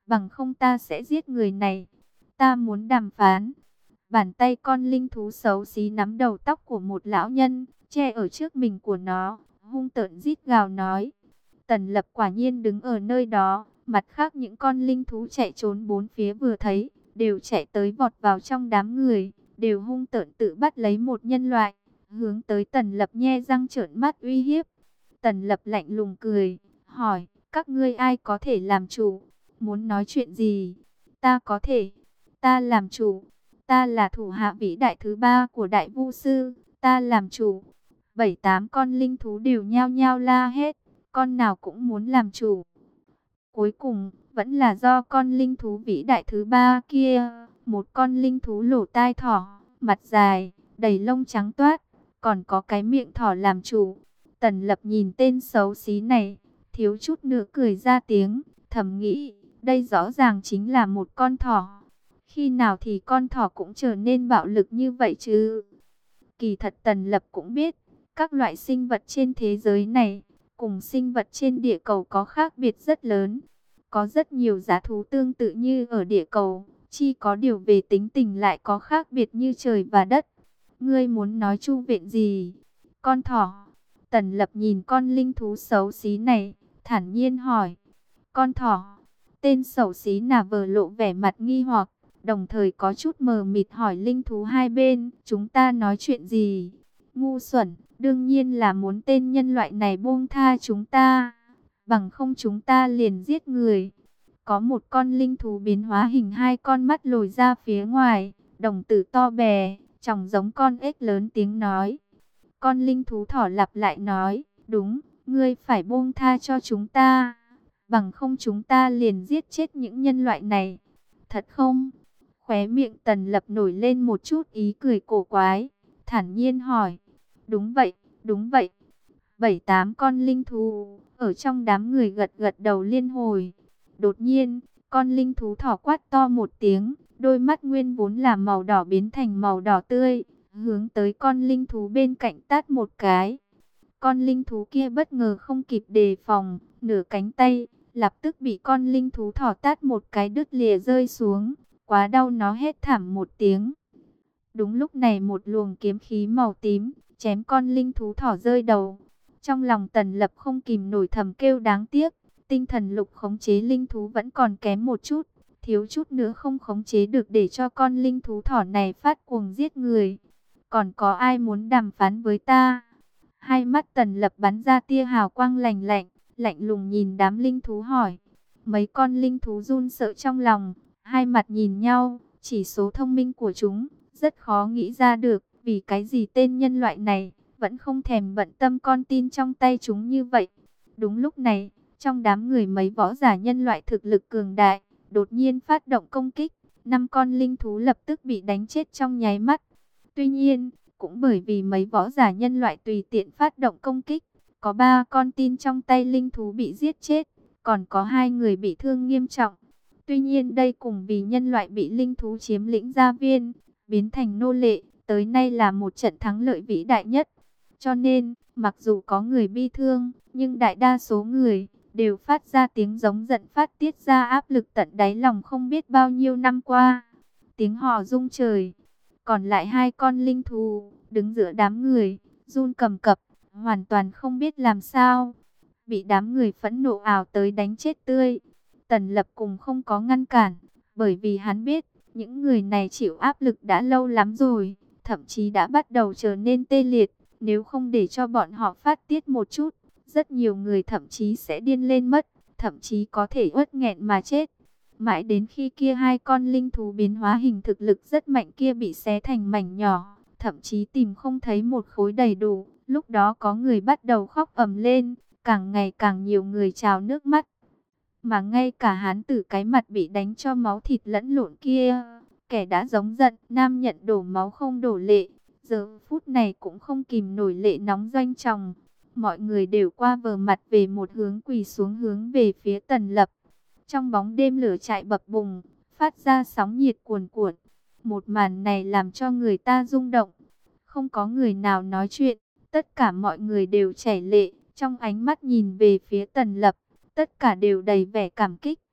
bằng không ta sẽ giết người này. Ta muốn đàm phán. Bàn tay con linh thú xấu xí nắm đầu tóc của một lão nhân, che ở trước mình của nó, hung tợn rít gào nói. Tần Lập quả nhiên đứng ở nơi đó, mặt khác những con linh thú chạy trốn bốn phía vừa thấy, đều chạy tới vọt vào trong đám người, đều hung tợn tự bắt lấy một nhân loại, hướng tới Tần Lập nhe răng trợn mắt uy hiếp. Tần Lập lạnh lùng cười, hỏi, các ngươi ai có thể làm chủ? Muốn nói chuyện gì? Ta có thể, ta làm chủ. Ta là thủ hạ vĩ đại thứ ba của Đại Vu Sư, ta làm chủ. Bảy tám con linh thú đều nhao nhao la hết, con nào cũng muốn làm chủ. Cuối cùng, vẫn là do con linh thú vĩ đại thứ ba kia, một con linh thú lỗ tai thỏ, mặt dài, đầy lông trắng toát, còn có cái miệng thỏ làm chủ. Tần Lập nhìn tên xấu xí này, thiếu chút nữa cười ra tiếng, thầm nghĩ, đây rõ ràng chính là một con thỏ. Khi nào thì con thỏ cũng trở nên bạo lực như vậy chứ? Kỳ thật Tần Lập cũng biết, các loại sinh vật trên thế giới này, cùng sinh vật trên địa cầu có khác biệt rất lớn. Có rất nhiều dã thú tương tự như ở địa cầu, chỉ có điều về tính tình lại có khác biệt như trời và đất. Ngươi muốn nói chu viện gì? Con thỏ. Tần Lập nhìn con linh thú xấu xí này, thản nhiên hỏi. Con thỏ. Tên xấu xí nà vờ lộ vẻ mặt nghi hoặc, đồng thời có chút mờ mịt hỏi linh thú hai bên, chúng ta nói chuyện gì? Ngu xuẩn, đương nhiên là muốn tên nhân loại này buông tha chúng ta, bằng không chúng ta liền giết người. Có một con linh thú biến hóa hình hai con mắt lồi ra phía ngoài, đồng tử to bè, trông giống con ếch lớn tiếng nói. Con linh thú thỏ lặp lại nói, đúng, ngươi phải buông tha cho chúng ta, bằng không chúng ta liền giết chết những nhân loại này. Thật không? Khóe miệng Tần Lập nổi lên một chút ý cười cổ quái, thản nhiên hỏi. Đúng vậy, đúng vậy. Bảy tám con linh thú ở trong đám người gật gật đầu liên hồi. Đột nhiên, con linh thú thỏ quát to một tiếng, đôi mắt nguyên vốn là màu đỏ biến thành màu đỏ tươi, hướng tới con linh thú bên cạnh tát một cái. Con linh thú kia bất ngờ không kịp đề phòng, nửa cánh tay lập tức bị con linh thú thỏ tát một cái đứt lìa rơi xuống, quá đau nó hét thảm một tiếng. Đúng lúc này một luồng kiếm khí màu tím chém con linh thú thỏ rơi đầu. Trong lòng Tần Lập không kìm nổi thầm kêu đáng tiếc, tinh thần lục khống chế linh thú vẫn còn kém một chút, thiếu chút nữa không khống chế được để cho con linh thú thỏ này phát cuồng giết người. Còn có ai muốn đàm phán với ta? Hai mắt Tần Lập bắn ra tia hào quang lạnh lạnh, lạnh lùng nhìn đám linh thú hỏi. Mấy con linh thú run sợ trong lòng, hai mặt nhìn nhau, chỉ số thông minh của chúng rất khó nghĩ ra được, vì cái gì tên nhân loại này vẫn không thèm bận tâm con tin trong tay chúng như vậy. Đúng lúc này, trong đám người mấy võ giả nhân loại thực lực cường đại, đột nhiên phát động công kích, năm con linh thú lập tức bị đánh chết trong nháy mắt. Tuy nhiên, cũng bởi vì mấy võ giả nhân loại tùy tiện phát động công kích, có ba con tin trong tay linh thú bị giết chết, còn có hai người bị thương nghiêm trọng. Tuy nhiên đây cùng vì nhân loại bị linh thú chiếm lĩnh gia viên, biến thành nô lệ, tới nay là một trận thắng lợi vĩ đại nhất. Cho nên, mặc dù có người bi thương, nhưng đại đa số người đều phát ra tiếng giống giận, phát tiết ra áp lực tận đáy lòng không biết bao nhiêu năm qua. Tiếng hò rung trời. Còn lại hai con linh thú đứng giữa đám người, run cầm cập, hoàn toàn không biết làm sao. Bị đám người phẫn nộ ào tới đánh chết tươi. Tần Lập cùng không có ngăn cản, bởi vì hắn biết, những người này chịu áp lực đã lâu lắm rồi, thậm chí đã bắt đầu trở nên tê liệt. Nếu không để cho bọn họ phát tiết một chút, rất nhiều người thậm chí sẽ điên lên mất, thậm chí có thể uất nghẹn mà chết. Mãi đến khi kia hai con linh thú biến hóa hình thực lực rất mạnh kia bị xé thành mảnh nhỏ, thậm chí tìm không thấy một khối đầy đủ, lúc đó có người bắt đầu khóc ầm lên, càng ngày càng nhiều người trào nước mắt. Mà ngay cả hán tử cái mặt bị đánh cho máu thịt lẫn lộn kia, kẻ đã giống giận, nam nhận đổ máu không đổ lệ, giờ phút này cũng không kìm nổi lệ nóng doanh tròng. Mọi người đều qua vờ mặt về một hướng, quỳ xuống hướng về phía Tần Lập. Trong bóng đêm lửa chạy bập bùng, phát ra sóng nhiệt cuồn cuộn. Một màn này làm cho người ta rung động. Không có người nào nói chuyện, tất cả mọi người đều chảy lệ, trong ánh mắt nhìn về phía Tần Lập, tất cả đều đầy vẻ cảm kích.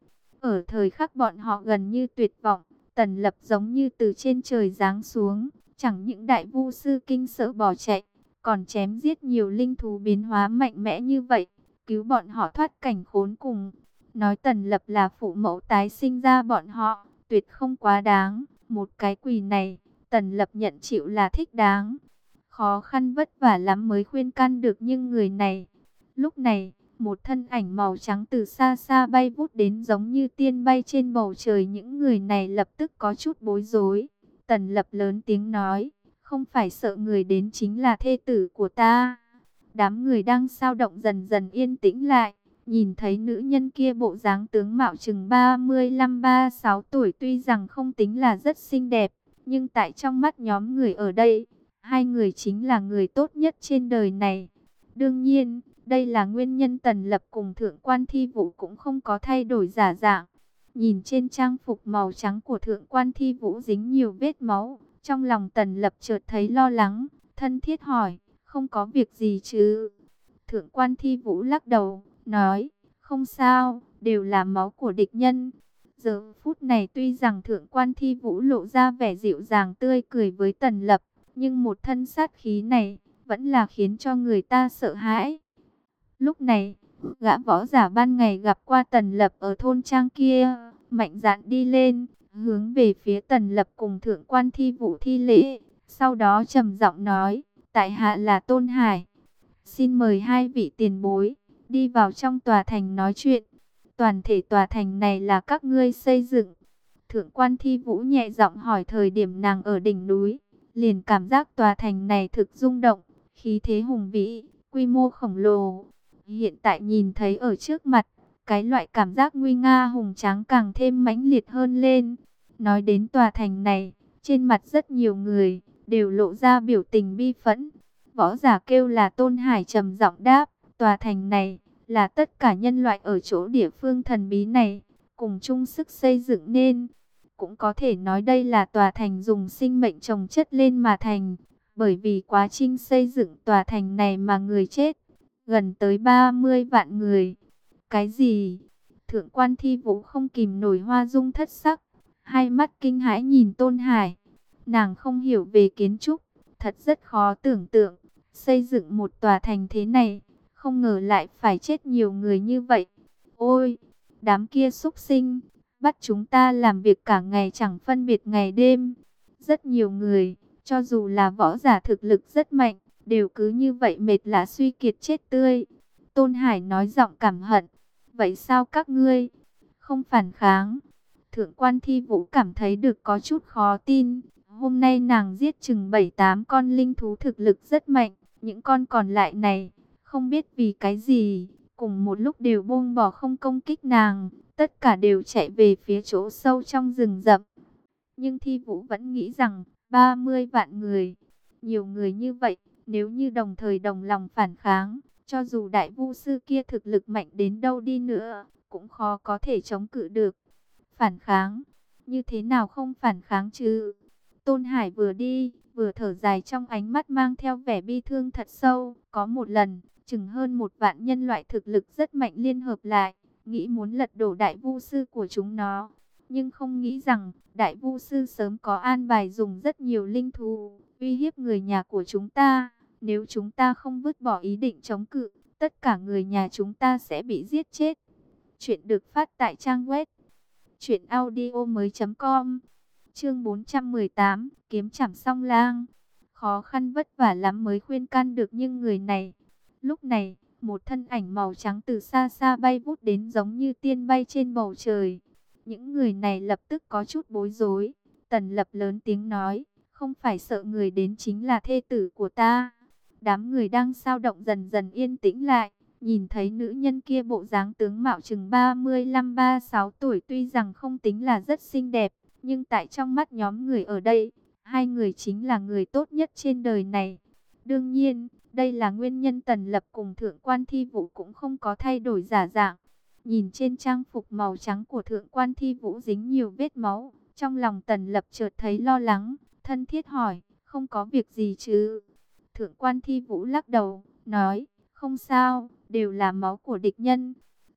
Ở thời khắc bọn họ gần như tuyệt vọng, Tần Lập giống như từ trên trời giáng xuống, chẳng những đại vu sư kinh sợ bỏ chạy, còn chém giết nhiều linh thú biến hóa mạnh mẽ như vậy, cứu bọn họ thoát cảnh khốn cùng. Nói Tần Lập là phụ mẫu tái sinh ra bọn họ, tuyệt không quá đáng. Một cái quỳ này, Tần Lập nhận chịu là thích đáng. Khó khăn vất vả lắm mới khuyên can được nhưng người này. Lúc này, một thân ảnh màu trắng từ xa xa bay vút đến giống như tiên bay trên bầu trời. Những người này lập tức có chút bối rối. Tần Lập lớn tiếng nói, không phải sợ người đến chính là thê tử của ta. Đám người đang sao động dần dần yên tĩnh lại. Nhìn thấy nữ nhân kia bộ dáng tướng mạo chừng ba mươi lăm ba mươi sáu tuổi, tuy rằng không tính là rất xinh đẹp, nhưng tại trong mắt nhóm người ở đây, hai người chính là người tốt nhất trên đời này. Đương nhiên, đây là nguyên nhân Tần Lập cùng Thượng quan Thi Vũ cũng không có thay đổi giả dạng. Nhìn trên trang phục màu trắng của Thượng quan Thi Vũ dính nhiều vết máu, trong lòng Tần Lập chợt thấy lo lắng, thân thiết hỏi, không có việc gì chứ? Thượng quan Thi Vũ lắc đầu, nói, không sao, đều là máu của địch nhân. Giờ phút này tuy rằng Thượng quan Thi Vũ lộ ra vẻ dịu dàng tươi cười với Tần Lập, nhưng một thân sát khí này vẫn là khiến cho người ta sợ hãi. Lúc này, gã võ giả ban ngày gặp qua Tần Lập ở thôn trang kia, mạnh dạn đi lên, hướng về phía Tần Lập cùng Thượng quan Thi Vũ thi lễ, sau đó trầm giọng nói, tại hạ là Tôn Hải, xin mời hai vị tiền bối đi vào trong tòa thành nói chuyện. Toàn thể tòa thành này là các ngươi xây dựng? Thượng quan Thi Vũ nhẹ giọng hỏi. Thời điểm nàng ở đỉnh núi, liền cảm giác tòa thành này thực rung động, khí thế hùng vĩ, quy mô khổng lồ. Hiện tại nhìn thấy ở trước mặt, cái loại cảm giác nguy nga hùng tráng càng thêm mãnh liệt hơn lên. Nói đến tòa thành này, trên mặt rất nhiều người đều lộ ra biểu tình bi phẫn. Võ giả kêu là Tôn Hải trầm giọng đáp, tòa thành này là tất cả nhân loại ở chỗ địa phương thần bí này cùng chung sức xây dựng nên. Cũng có thể nói đây là tòa thành dùng sinh mệnh chồng chất lên mà thành, bởi vì quá trình xây dựng tòa thành này mà người chết gần tới ba mươi vạn người. Cái gì? Thượng quan Thi Vũ không kìm nổi hoa dung thất sắc, hai mắt kinh hãi nhìn Tôn Hải. Nàng không hiểu về kiến trúc, thật rất khó tưởng tượng xây dựng một tòa thành thế này, không ngờ lại phải chết nhiều người như vậy. Ôi, đám kia súc sinh, bắt chúng ta làm việc cả ngày chẳng phân biệt ngày đêm. Rất nhiều người, cho dù là võ giả thực lực rất mạnh, đều cứ như vậy mệt lả suy kiệt chết tươi. Tôn Hải nói giọng cảm hận, vậy sao các ngươi không phản kháng? Thượng quan Thi Vũ cảm thấy được có chút khó tin. Hôm nay nàng giết chừng bảy tám con linh thú thực lực rất mạnh, những con còn lại này không biết vì cái gì, cùng một lúc đều buông bỏ không công kích nàng, tất cả đều chạy về phía chỗ sâu trong rừng rậm. Nhưng Thi Vũ vẫn nghĩ rằng ba mươi vạn người, nhiều người như vậy, nếu như đồng thời đồng lòng phản kháng, cho dù đại vu sư kia thực lực mạnh đến đâu đi nữa, cũng khó có thể chống cự được. Phản kháng? Như thế nào không phản kháng chứ? Tôn Hải vừa đi, vừa thở dài, trong ánh mắt mang theo vẻ bi thương thật sâu. Có một lần, chừng hơn một vạn nhân loại thực lực rất mạnh liên hợp lại, nghĩ muốn lật đổ đại vu sư của chúng nó. Nhưng không nghĩ rằng, đại vu sư sớm có an bài dùng rất nhiều linh thú, uy hiếp người nhà của chúng ta. Nếu chúng ta không vứt bỏ ý định chống cự, tất cả người nhà chúng ta sẽ bị giết chết. Chuyện được phát tại trang web truyện audio mới chấm com. Chương bốn trăm mười tám, kiếm chảm song lang. Khó khăn vất vả lắm mới khuyên can được nhưng người này. Lúc này, một thân ảnh màu trắng từ xa xa bay vút đến giống như tiên bay trên bầu trời. Những người này lập tức có chút bối rối. Tần Lập lớn tiếng nói, không phải sợ người đến chính là thê tử của ta. Đám người đang sao động dần dần yên tĩnh lại. Nhìn thấy nữ nhân kia bộ dáng tướng mạo chừng ba mươi lăm ba mươi sáu tuổi, tuy rằng không tính là rất xinh đẹp, nhưng tại trong mắt nhóm người ở đây, hai người chính là người tốt nhất trên đời này. Đương nhiên, đây là nguyên nhân Tần Lập cùng Thượng quan Thi Vũ cũng không có thay đổi giả dạng. Nhìn trên trang phục màu trắng của Thượng quan Thi Vũ dính nhiều vết máu, trong lòng Tần Lập chợt thấy lo lắng, thân thiết hỏi, không có việc gì chứ? Thượng quan Thi Vũ lắc đầu, nói, không sao, đều là máu của địch nhân.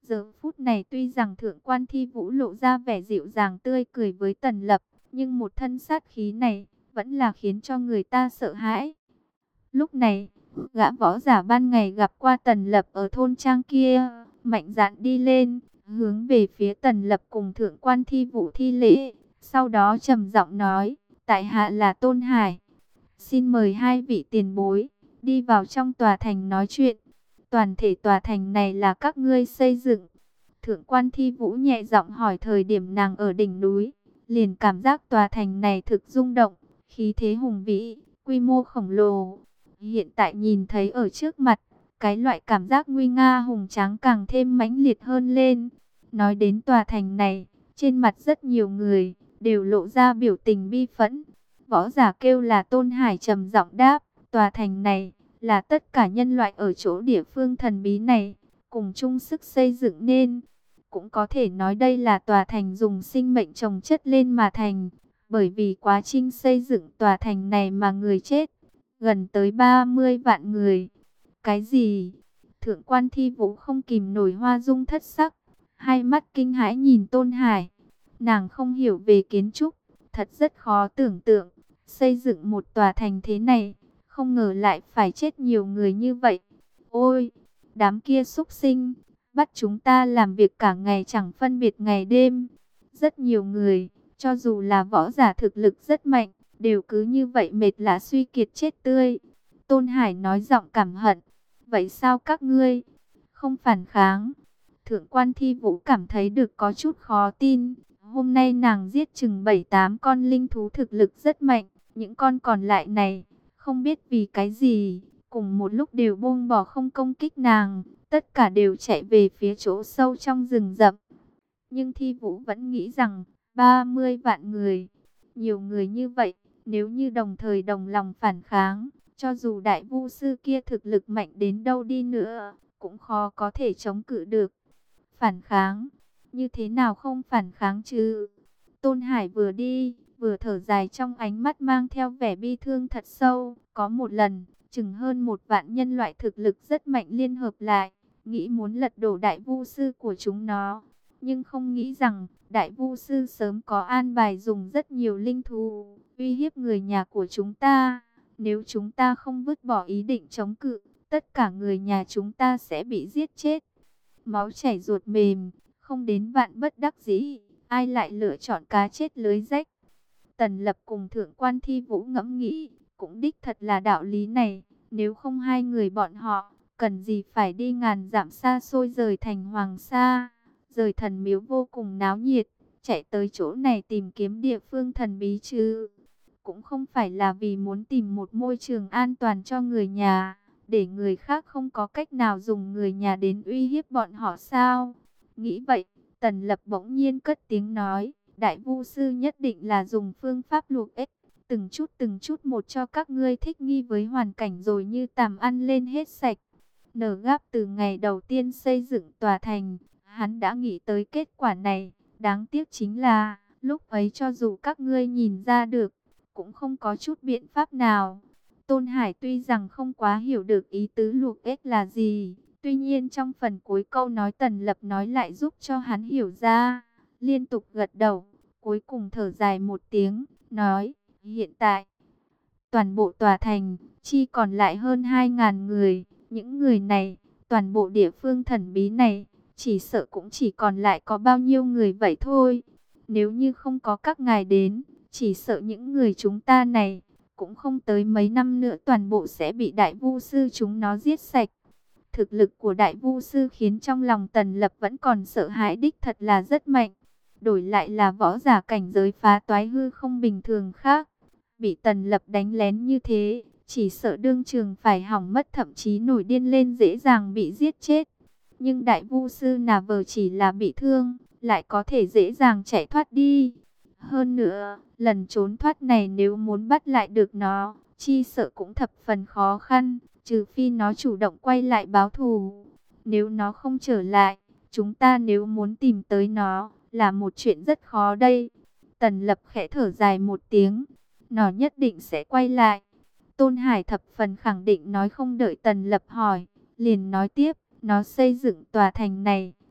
Giờ phút này tuy rằng Thượng Quan Thi Vũ lộ ra vẻ dịu dàng tươi cười với Tần Lập, nhưng một thân sát khí này vẫn là khiến cho người ta sợ hãi. Lúc này, gã võ giả ban ngày gặp qua Tần Lập ở thôn trang kia, mạnh dạn đi lên, hướng về phía Tần Lập cùng Thượng Quan Thi Vũ thi lễ, sau đó trầm giọng nói, tại hạ là Tôn Hải, xin mời hai vị tiền bối đi vào trong tòa thành nói chuyện. Toàn thể tòa thành này là các ngươi xây dựng? Thượng Quan Thi Vũ nhẹ giọng hỏi. Thời điểm nàng ở đỉnh núi, liền cảm giác tòa thành này thực rung động, khí thế hùng vĩ, quy mô khổng lồ. Hiện tại nhìn thấy ở trước mặt, cái loại cảm giác nguy nga hùng tráng càng thêm mãnh liệt hơn lên. Nói đến tòa thành này, trên mặt rất nhiều người đều lộ ra biểu tình bi phẫn. Võ giả kêu là Tôn Hải trầm giọng đáp, tòa thành này là tất cả nhân loại ở chỗ địa phương thần bí này cùng chung sức xây dựng nên. Cũng có thể nói đây là tòa thành dùng sinh mệnh chồng chất lên mà thành, bởi vì quá trình xây dựng tòa thành này mà người chết gần tới ba mươi vạn người. Cái gì? Thượng Quan Thi Vũ không kìm nổi hoa dung thất sắc, hai mắt kinh hãi nhìn Tôn Hải. Nàng không hiểu về kiến trúc, thật rất khó tưởng tượng xây dựng một tòa thành thế này, không ngờ lại phải chết nhiều người như vậy. Ôi, đám kia súc sinh, bắt chúng ta làm việc cả ngày chẳng phân biệt ngày đêm. Rất nhiều người, cho dù là võ giả thực lực rất mạnh, đều cứ như vậy mệt lả suy kiệt chết tươi. Tôn Hải nói giọng cảm hận. Vậy sao các ngươi không phản kháng? Thượng Quan Thi Vũ cảm thấy được có chút khó tin. Hôm nay nàng giết chừng bảy tám con linh thú thực lực rất mạnh. Những con còn lại này, không biết vì cái gì, cùng một lúc đều buông bỏ không công kích nàng. Tất cả đều chạy về phía chỗ sâu trong rừng rậm. Nhưng Thi Vũ vẫn nghĩ rằng, ba mươi vạn người, nhiều người như vậy, nếu như đồng thời đồng lòng phản kháng, cho dù đại vu sư kia thực lực mạnh đến đâu đi nữa, cũng khó có thể chống cự được. Phản kháng? Như thế nào không phản kháng chứ? Tôn Hải vừa đi, vừa thở dài, trong ánh mắt mang theo vẻ bi thương thật sâu. Có một lần, chừng hơn một vạn nhân loại thực lực rất mạnh liên hợp lại, nghĩ muốn lật đổ đại vu sư của chúng nó. Nhưng không nghĩ rằng, đại vu sư sớm có an bài dùng rất nhiều linh thú, uy hiếp người nhà của chúng ta. Nếu chúng ta không vứt bỏ ý định chống cự, tất cả người nhà chúng ta sẽ bị giết chết. Máu chảy ruột mềm, không đến vạn bất đắc dĩ, ai lại lựa chọn cá chết lưới rách. Tần Lập cùng Thượng Quan Thi Vũ ngẫm nghĩ, cũng đích thật là đạo lý này. Nếu không hai người bọn họ, cần gì phải đi ngàn dặm xa xôi rời thành Hoàng Sa, rời thần miếu vô cùng náo nhiệt, chạy tới chỗ này tìm kiếm địa phương thần bí chứ? Cũng không phải là vì muốn tìm một môi trường an toàn cho người nhà, để người khác không có cách nào dùng người nhà đến uy hiếp bọn họ sao? Nghĩ vậy, Tần Lập bỗng nhiên cất tiếng nói, đại vu sư nhất định là dùng phương pháp luộc ếch, từng chút từng chút một cho các ngươi thích nghi với hoàn cảnh rồi như tằm ăn lên hết sạch. Nở gáp từ ngày đầu tiên xây dựng tòa thành, hắn đã nghĩ tới kết quả này. Đáng tiếc chính là, lúc ấy cho dù các ngươi nhìn ra được, cũng không có chút biện pháp nào. Tôn Hải tuy rằng không quá hiểu được ý tứ luộc ếch là gì, tuy nhiên trong phần cuối câu nói Tần Lập nói lại giúp cho hắn hiểu ra. Liên tục gật đầu, cuối cùng thở dài một tiếng, nói, hiện tại, toàn bộ tòa thành, chỉ còn lại hơn hai ngàn người. Những người này, toàn bộ địa phương thần bí này, chỉ sợ cũng chỉ còn lại có bao nhiêu người vậy thôi. Nếu như không có các ngài đến, chỉ sợ những người chúng ta này, cũng không tới mấy năm nữa toàn bộ sẽ bị đại vu sư chúng nó giết sạch. Thực lực của đại vu sư khiến trong lòng Tần Lập vẫn còn sợ hãi, đích thật là rất mạnh. Đổi lại là võ giả cảnh giới phá toái hư không bình thường khác, bị Tần Lập đánh lén như thế, chỉ sợ đương trường phải hỏng mất, thậm chí nổi điên lên dễ dàng bị giết chết. Nhưng đại vu sư nà vờ chỉ là bị thương, lại có thể dễ dàng chạy thoát đi. Hơn nữa, lần trốn thoát này nếu muốn bắt lại được nó, chi sợ cũng thập phần khó khăn, trừ phi nó chủ động quay lại báo thù. Nếu nó không trở lại, chúng ta nếu muốn tìm tới nó, là một chuyện rất khó đây. Tần Lập khẽ thở dài một tiếng, nó nhất định sẽ quay lại. Tôn Hải thập phần khẳng định nói, không đợi Tần Lập hỏi, liền nói tiếp, nó xây dựng tòa thành này,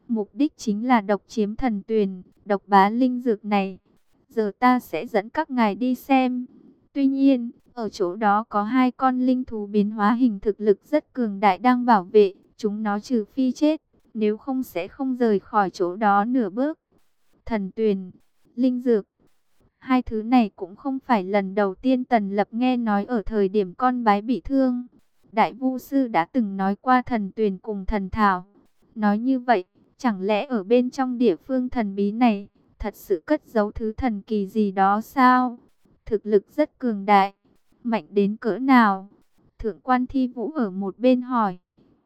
Mục đích chính là độc chiếm thần tuyền, độc bá linh dược này. Giờ ta sẽ dẫn các ngài đi xem. Tuy nhiên, ở chỗ đó có hai con linh thú biến hóa hình thực lực rất cường đại đang bảo vệ. Chúng nó trừ phi chết, nếu không sẽ không rời khỏi chỗ đó nửa bước. Thần tuyền, linh dược. Hai thứ này cũng không phải lần đầu tiên Tần Lập nghe nói ở thời điểm con bái bị thương. Đại Vu Sư đã từng nói qua thần tuyền cùng thần thảo. Nói như vậy, chẳng lẽ ở bên trong địa phương thần bí này, thật sự cất giấu thứ thần kỳ gì đó sao? Thực lực rất cường đại, mạnh đến cỡ nào? Thượng quan Thi Vũ ở một bên hỏi.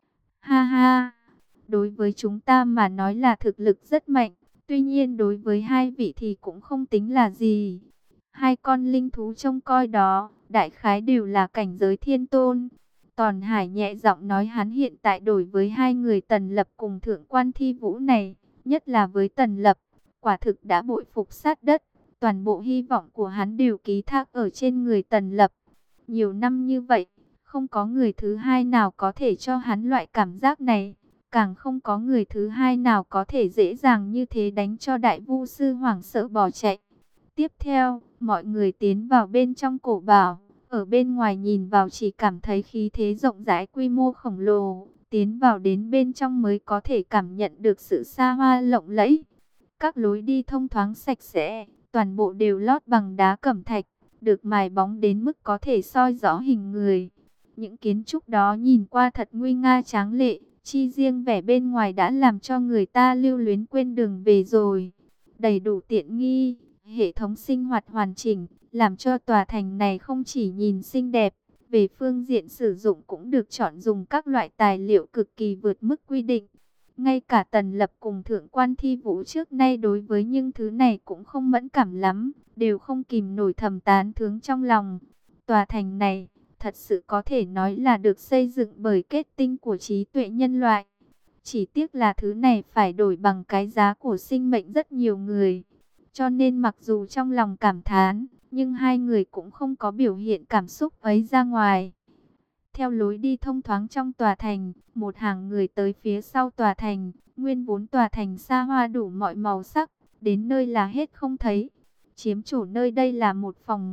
Ha ha, đối với chúng ta mà nói là thực lực rất mạnh. Tuy nhiên đối với hai vị thì cũng không tính là gì. Hai con linh thú trông coi đó, đại khái đều là cảnh giới thiên tôn. Tòn Hải nhẹ giọng nói hắn hiện tại đổi với hai người Tần Lập cùng Thượng quan Thi Vũ này, nhất là với Tần Lập, quả thực đã bội phục sát đất. Toàn bộ hy vọng của hắn đều ký thác ở trên người Tần Lập. Nhiều năm như vậy, không có người thứ hai nào có thể cho hắn loại cảm giác này. Càng không có người thứ hai nào có thể dễ dàng như thế đánh cho Đại Vu Sư hoảng sợ bỏ chạy. Tiếp theo, mọi người tiến vào bên trong cổ bảo. Ở bên ngoài nhìn vào chỉ cảm thấy khí thế rộng rãi quy mô khổng lồ. Tiến vào đến bên trong mới có thể cảm nhận được sự xa hoa lộng lẫy. Các lối đi thông thoáng sạch sẽ, toàn bộ đều lót bằng đá cẩm thạch, được mài bóng đến mức có thể soi rõ hình người. Những kiến trúc đó nhìn qua thật nguy nga tráng lệ. Chi riêng vẻ bên ngoài đã làm cho người ta lưu luyến quên đường về rồi. Đầy đủ tiện nghi, hệ thống sinh hoạt hoàn chỉnh, làm cho tòa thành này không chỉ nhìn xinh đẹp, về phương diện sử dụng cũng được chọn dùng các loại tài liệu cực kỳ vượt mức quy định. Ngay cả Tần Lập cùng Thượng quan Thi Vũ trước nay đối với những thứ này cũng không mẫn cảm lắm, đều không kìm nổi thầm tán thướng trong lòng. Tòa thành này thật sự có thể nói là được xây dựng bởi kết tinh của trí tuệ nhân loại. Chỉ tiếc là thứ này phải đổi bằng cái giá của sinh mệnh rất nhiều người. Cho nên mặc dù trong lòng cảm thán, nhưng hai người cũng không có biểu hiện cảm xúc ấy ra ngoài. Theo lối đi thông thoáng trong tòa thành, một hàng người tới phía sau tòa thành. Nguyên vốn tòa thành xa hoa đủ mọi màu sắc, đến nơi là hết không thấy. Chiếm chủ nơi đây là một phòng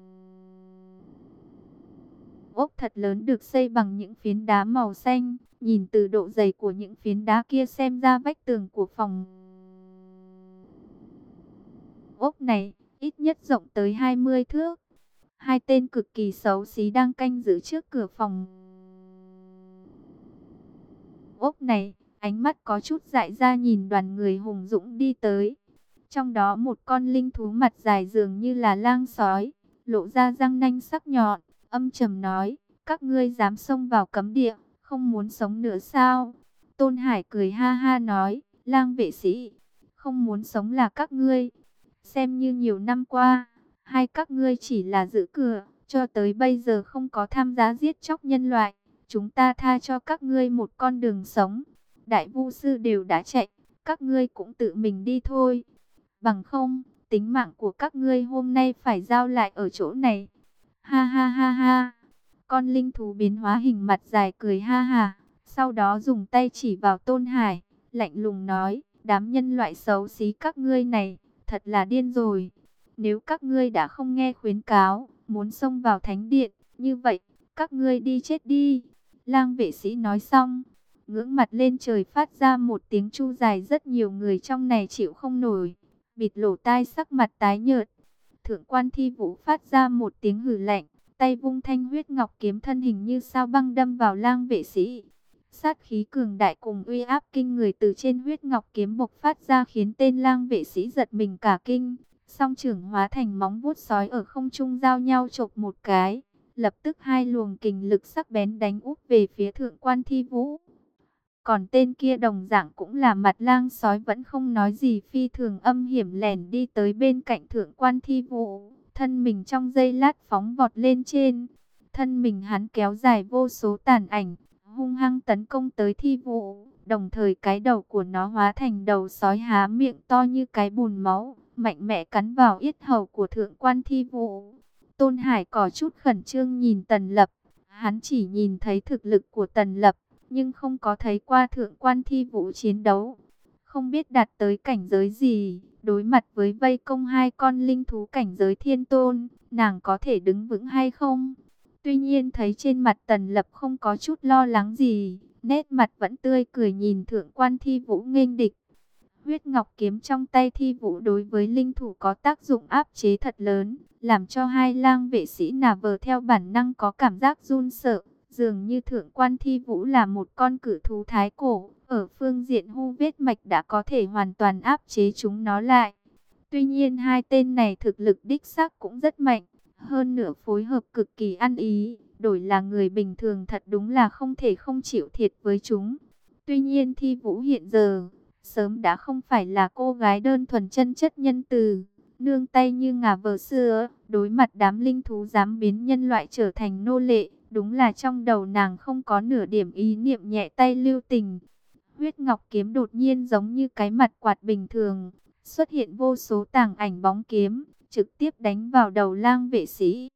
ốc thật lớn được xây bằng những phiến đá màu xanh. Nhìn từ độ dày của những phiến đá kia xem ra vách tường của phòng ốc này ít nhất rộng tới hai mươi thước. Hai tên cực kỳ xấu xí đang canh giữ trước cửa phòng ốc này. Ánh mắt có chút dại ra nhìn đoàn người hùng dũng đi tới. Trong đó một con linh thú mặt dài dường như là lang sói, lộ ra răng nanh sắc nhọn, âm trầm nói, các ngươi dám xông vào cấm địa, không muốn sống nữa sao? Tôn Hải cười ha ha nói, lang vệ sĩ, không muốn sống là các ngươi. Xem như nhiều năm qua, hai các ngươi chỉ là giữ cửa, cho tới bây giờ không có tham gia giết chóc nhân loại. Chúng ta tha cho các ngươi một con đường sống. Đại Vu Sư đều đã chạy, các ngươi cũng tự mình đi thôi. Bằng không, tính mạng của các ngươi hôm nay phải giao lại ở chỗ này. Ha ha ha ha. Con linh thú biến hóa hình mặt dài cười ha ha. Sau đó dùng tay chỉ vào Tôn Hải, lạnh lùng nói, đám nhân loại xấu xí các ngươi này, thật là điên rồi. Nếu các ngươi đã không nghe khuyến cáo, muốn xông vào thánh điện, như vậy, các ngươi đi chết đi. Lang vệ sĩ nói xong, ngưỡng mặt lên trời phát ra một tiếng chu dài, rất nhiều người trong này chịu không nổi, bịt lỗ tai sắc mặt tái nhợt. Thượng quan Thi Vũ phát ra một tiếng hừ lạnh, tay vung thanh huyết ngọc kiếm thân hình như sao băng đâm vào lang vệ sĩ. Sát khí cường đại cùng uy áp kinh người từ trên huyết ngọc kiếm bộc phát ra khiến tên lang vệ sĩ giật mình cả kinh. Song trưởng hóa thành móng vuốt sói ở không trung giao nhau chộp một cái. Lập tức hai luồng kình lực sắc bén đánh úp về phía Thượng quan Thi Vũ. Còn tên kia đồng dạng cũng là mặt lang sói vẫn không nói gì, phi thường âm hiểm lẻn đi tới bên cạnh Thượng quan Thi Vũ. Thân mình trong giây lát phóng vọt lên trên. Thân mình hắn kéo dài vô số tàn ảnh, hung hăng tấn công tới Thi Vũ. Đồng thời cái đầu của nó hóa thành đầu sói há miệng to như cái bùn máu, mạnh mẽ cắn vào yết hầu của Thượng quan Thi Vũ. Tôn Hải có chút khẩn trương nhìn Tần Lập. Hắn chỉ nhìn thấy thực lực của Tần Lập, nhưng không có thấy qua Thượng quan Thi Vũ chiến đấu. không biết đạt tới cảnh giới gì. Đối mặt với vây công hai con linh thú cảnh giới thiên tôn, nàng có thể đứng vững hay không? Tuy nhiên thấy trên mặt Tần Lập không có chút lo lắng gì, nét mặt vẫn tươi cười nhìn thượng quan Thi Vũ nghênh địch. Huyết ngọc kiếm trong tay Thi Vũ đối với linh thủ có tác dụng áp chế thật lớn, làm cho hai lang vệ sĩ nà vờ theo bản năng có cảm giác run sợ. Dường như thượng quan Thi Vũ là một con cử thú thái cổ, ở phương diện hu vết mạch đã có thể hoàn toàn áp chế chúng nó lại. Tuy nhiên hai tên này thực lực đích xác cũng rất mạnh, hơn nữa phối hợp cực kỳ ăn ý, đổi là người bình thường thật đúng là không thể không chịu thiệt với chúng. Tuy nhiên Thi Vũ hiện giờ sớm đã không phải là cô gái đơn thuần chân chất nhân từ, nương tay như ngà vờ xưa, đối mặt đám linh thú dám biến nhân loại trở thành nô lệ, đúng là trong đầu nàng không có nửa điểm ý niệm nhẹ tay lưu tình. Huyết ngọc kiếm đột nhiên giống như cái mặt quạt bình thường, xuất hiện vô số tàng ảnh bóng kiếm, trực tiếp đánh vào đầu lang vệ sĩ.